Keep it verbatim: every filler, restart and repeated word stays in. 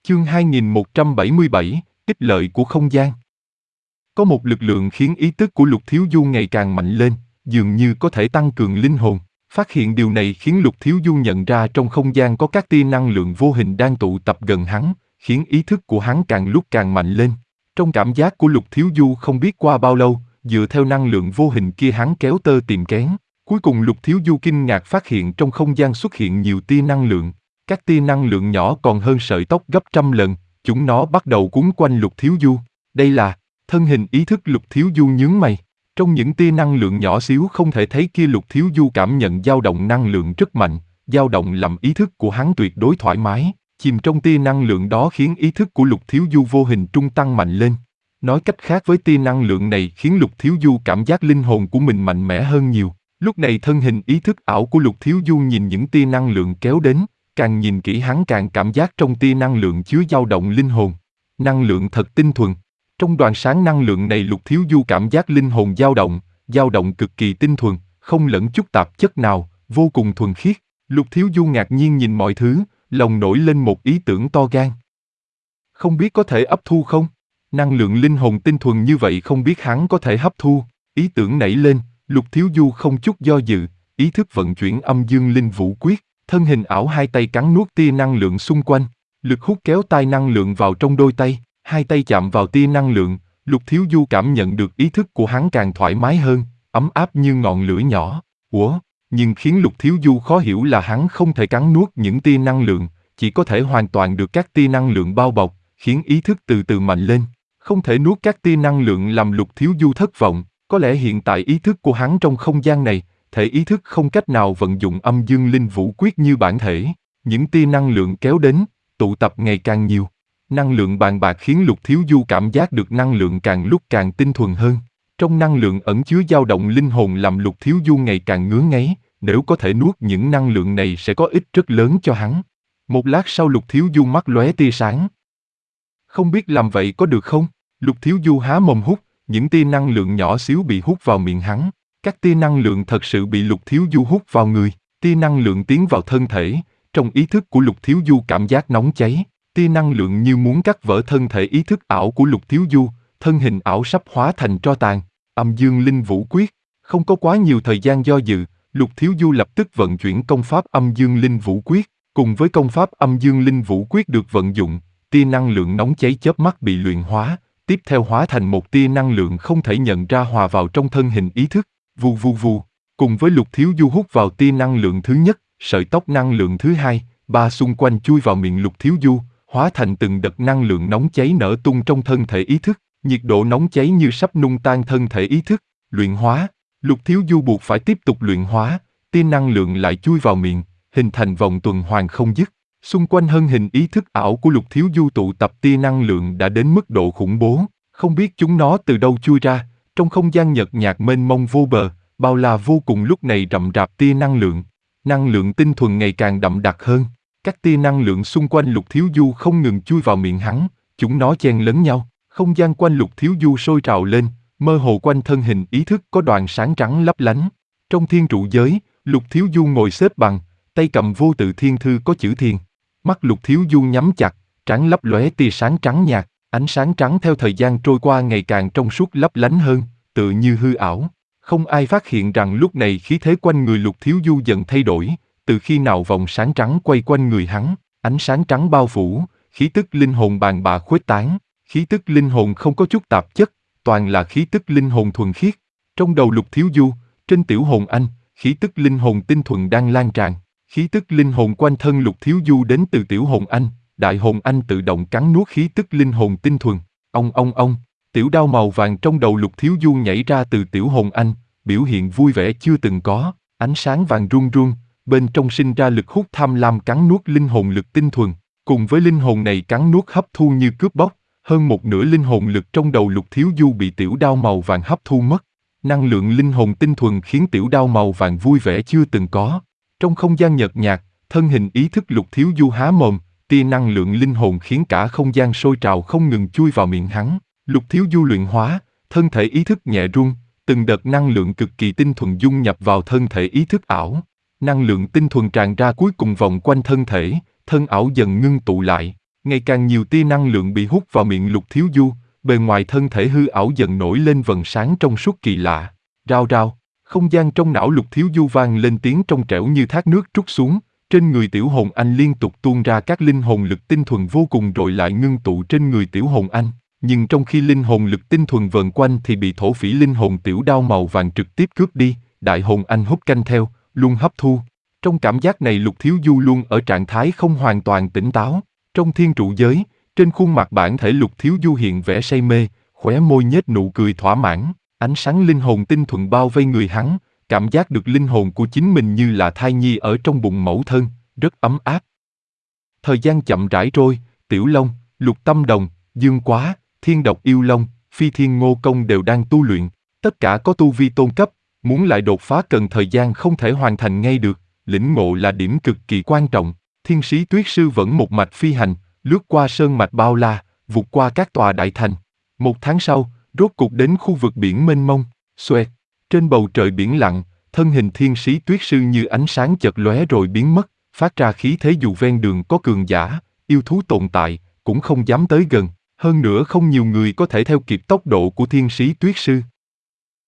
Chương hai nghìn một trăm bảy mươi bảy, ích lợi của không gian. Có một lực lượng khiến ý thức của Lục Thiếu Du ngày càng mạnh lên, dường như có thể tăng cường linh hồn. Phát hiện điều này khiến Lục Thiếu Du nhận ra trong không gian có các tia năng lượng vô hình đang tụ tập gần hắn, khiến ý thức của hắn càng lúc càng mạnh lên. Trong cảm giác của Lục Thiếu Du không biết qua bao lâu, dựa theo năng lượng vô hình kia hắn kéo tơ tìm kén. Cuối cùng Lục Thiếu Du kinh ngạc phát hiện trong không gian xuất hiện nhiều tia năng lượng. Các tia năng lượng nhỏ còn hơn sợi tóc gấp trăm lần, chúng nó bắt đầu quấn quanh Lục Thiếu Du. Đây là thân hình ý thức. Lục Thiếu Du nhướng mày. Trong những tia năng lượng nhỏ xíu không thể thấy kia, Lục Thiếu Du cảm nhận dao động năng lượng rất mạnh, dao động làm ý thức của hắn tuyệt đối thoải mái. Chìm trong tia năng lượng đó khiến ý thức của Lục Thiếu Du vô hình trung tăng mạnh lên. Nói cách khác, với tia năng lượng này khiến Lục Thiếu Du cảm giác linh hồn của mình mạnh mẽ hơn nhiều. Lúc này thân hình ý thức ảo của Lục Thiếu Du nhìn những tia năng lượng kéo đến, càng nhìn kỹ hắn càng cảm giác trong tia năng lượng chứa dao động linh hồn. Năng lượng thật tinh thuần. Trong đoàn sáng năng lượng này Lục Thiếu Du cảm giác linh hồn dao động, dao động cực kỳ tinh thuần, không lẫn chút tạp chất nào, vô cùng thuần khiết. Lục Thiếu Du ngạc nhiên nhìn mọi thứ, lòng nổi lên một ý tưởng to gan. Không biết có thể hấp thu không? Năng lượng linh hồn tinh thuần như vậy không biết hắn có thể hấp thu. Ý tưởng nảy lên, Lục Thiếu Du không chút do dự, ý thức vận chuyển âm dương linh vũ quyết, thân hình ảo hai tay cắn nuốt tia năng lượng xung quanh, lực hút kéo tai năng lượng vào trong đôi tay, hai tay chạm vào tia năng lượng, Lục Thiếu Du cảm nhận được ý thức của hắn càng thoải mái hơn, ấm áp như ngọn lửa nhỏ. Ủa, nhưng khiến Lục Thiếu Du khó hiểu là hắn không thể cắn nuốt những tia năng lượng, chỉ có thể hoàn toàn được các tia năng lượng bao bọc, khiến ý thức từ từ mạnh lên. Không thể nuốt các tia năng lượng làm Lục Thiếu Du thất vọng, có lẽ hiện tại ý thức của hắn trong không gian này, thể ý thức không cách nào vận dụng âm dương linh vũ quyết như bản thể. Những tia năng lượng kéo đến, tụ tập ngày càng nhiều. Năng lượng bàn bạc khiến Lục Thiếu Du cảm giác được năng lượng càng lúc càng tinh thuần hơn. Trong năng lượng ẩn chứa dao động linh hồn làm Lục Thiếu Du ngày càng ngứa ngáy, nếu có thể nuốt những năng lượng này sẽ có ích rất lớn cho hắn. Một lát sau Lục Thiếu Du mắt lóe tia sáng. Không biết làm vậy có được không? Lục Thiếu Du há mồm hút, những tia năng lượng nhỏ xíu bị hút vào miệng hắn. Các tia năng lượng thật sự bị Lục Thiếu Du hút vào người, tia năng lượng tiến vào thân thể, trong ý thức của Lục Thiếu Du cảm giác nóng cháy, tia năng lượng như muốn cắt vỡ thân thể ý thức ảo của Lục Thiếu Du, thân hình ảo sắp hóa thành tro tàn. Âm dương linh vũ quyết, không có quá nhiều thời gian do dự, Lục Thiếu Du lập tức vận chuyển công pháp âm dương linh vũ quyết, cùng với công pháp âm dương linh vũ quyết được vận dụng, tia năng lượng nóng cháy chớp mắt bị luyện hóa, tiếp theo hóa thành một tia năng lượng không thể nhận ra hòa vào trong thân hình ý thức. Vù vù vù, cùng với Lục Thiếu Du hút vào tia năng lượng thứ nhất, sợi tóc năng lượng thứ hai, ba xung quanh chui vào miệng Lục Thiếu Du, hóa thành từng đợt năng lượng nóng cháy nở tung trong thân thể ý thức, nhiệt độ nóng cháy như sắp nung tan thân thể ý thức. Luyện hóa, Lục Thiếu Du buộc phải tiếp tục luyện hóa, tia năng lượng lại chui vào miệng, hình thành vòng tuần hoàn không dứt. Xung quanh thân hình ý thức ảo của Lục Thiếu Du tụ tập tia năng lượng đã đến mức độ khủng bố, không biết chúng nó từ đâu chui ra. Trong không gian nhợt nhạt mênh mông vô bờ, bao la vô cùng lúc này rậm rạp tia năng lượng. Năng lượng tinh thuần ngày càng đậm đặc hơn. Các tia năng lượng xung quanh Lục Thiếu Du không ngừng chui vào miệng hắn, chúng nó chen lấn nhau. Không gian quanh Lục Thiếu Du sôi trào lên, mơ hồ quanh thân hình ý thức có đoàn sáng trắng lấp lánh. Trong thiên trụ giới, Lục Thiếu Du ngồi xếp bằng, tay cầm vô tự thiên thư có chữ thiền. Mắt Lục Thiếu Du nhắm chặt, trán lấp lóe tia sáng trắng nhạt. Ánh sáng trắng theo thời gian trôi qua ngày càng trong suốt lấp lánh hơn, tựa như hư ảo. Không ai phát hiện rằng lúc này khí thế quanh người Lục Thiếu Du dần thay đổi, từ khi nào vòng sáng trắng quay quanh người hắn, ánh sáng trắng bao phủ, khí tức linh hồn bàn bạc khuếch tán, khí tức linh hồn không có chút tạp chất, toàn là khí tức linh hồn thuần khiết. Trong đầu Lục Thiếu Du, trên tiểu hồn anh, khí tức linh hồn tinh thuần đang lan tràn, khí tức linh hồn quanh thân Lục Thiếu Du đến từ tiểu hồn anh. Đại hồn anh tự động cắn nuốt khí tức linh hồn tinh thuần. Ông ông ông, tiểu đao màu vàng trong đầu Lục Thiếu Du nhảy ra từ tiểu hồn anh, biểu hiện vui vẻ chưa từng có, ánh sáng vàng run run, bên trong sinh ra lực hút tham lam cắn nuốt linh hồn lực tinh thuần, cùng với linh hồn này cắn nuốt hấp thu như cướp bóc, hơn một nửa linh hồn lực trong đầu Lục Thiếu Du bị tiểu đao màu vàng hấp thu mất. Năng lượng linh hồn tinh thuần khiến tiểu đao màu vàng vui vẻ chưa từng có. Trong không gian nhợt nhạt, thân hình ý thức Lục Thiếu Du há mồm, tia năng lượng linh hồn khiến cả không gian sôi trào không ngừng chui vào miệng hắn. Lục Thiếu Du luyện hóa, thân thể ý thức nhẹ run, từng đợt năng lượng cực kỳ tinh thuần dung nhập vào thân thể ý thức ảo. Năng lượng tinh thuần tràn ra cuối cùng vòng quanh thân thể, thân ảo dần ngưng tụ lại. Ngày càng nhiều tia năng lượng bị hút vào miệng Lục Thiếu Du, bề ngoài thân thể hư ảo dần nổi lên vầng sáng trong suốt kỳ lạ. Rao rao, không gian trong não Lục Thiếu Du vang lên tiếng trong trẻo như thác nước trút xuống, trên người Tiểu Hồn Anh liên tục tuôn ra các linh hồn lực tinh thuần vô cùng rồi lại ngưng tụ trên người Tiểu Hồn Anh. Nhưng trong khi linh hồn lực tinh thuần vần quanh thì bị thổ phỉ linh hồn tiểu đao màu vàng trực tiếp cướp đi, Đại Hồn Anh hút canh theo, luôn hấp thu. Trong cảm giác này Lục Thiếu Du luôn ở trạng thái không hoàn toàn tỉnh táo. Trong thiên trụ giới, trên khuôn mặt bản thể Lục Thiếu Du hiện vẻ say mê, khóe môi nhếch nụ cười thỏa mãn, ánh sáng linh hồn tinh thuần bao vây người hắn, cảm giác được linh hồn của chính mình như là thai nhi ở trong bụng mẫu thân, rất ấm áp. Thời gian chậm rãi trôi, Tiểu Long, Lục Tâm Đồng, Dương Quá, Thiên Độc Yêu Long, Phi Thiên Ngô Công đều đang tu luyện, tất cả có tu vi tôn cấp, muốn lại đột phá cần thời gian không thể hoàn thành ngay được, lĩnh ngộ là điểm cực kỳ quan trọng. Thiên Sĩ Tuyết Sư vẫn một mạch phi hành, lướt qua sơn mạch bao la, vụt qua các tòa đại thành. Một tháng sau, rốt cục đến khu vực biển mênh mông, xoẹt. Trên bầu trời biển lặng, thân hình Thiên Sĩ Tuyết Sư như ánh sáng chợt lóe rồi biến mất, phát ra khí thế dù ven đường có cường giả, yêu thú tồn tại, cũng không dám tới gần. Hơn nữa không nhiều người có thể theo kịp tốc độ của Thiên Sĩ Tuyết Sư.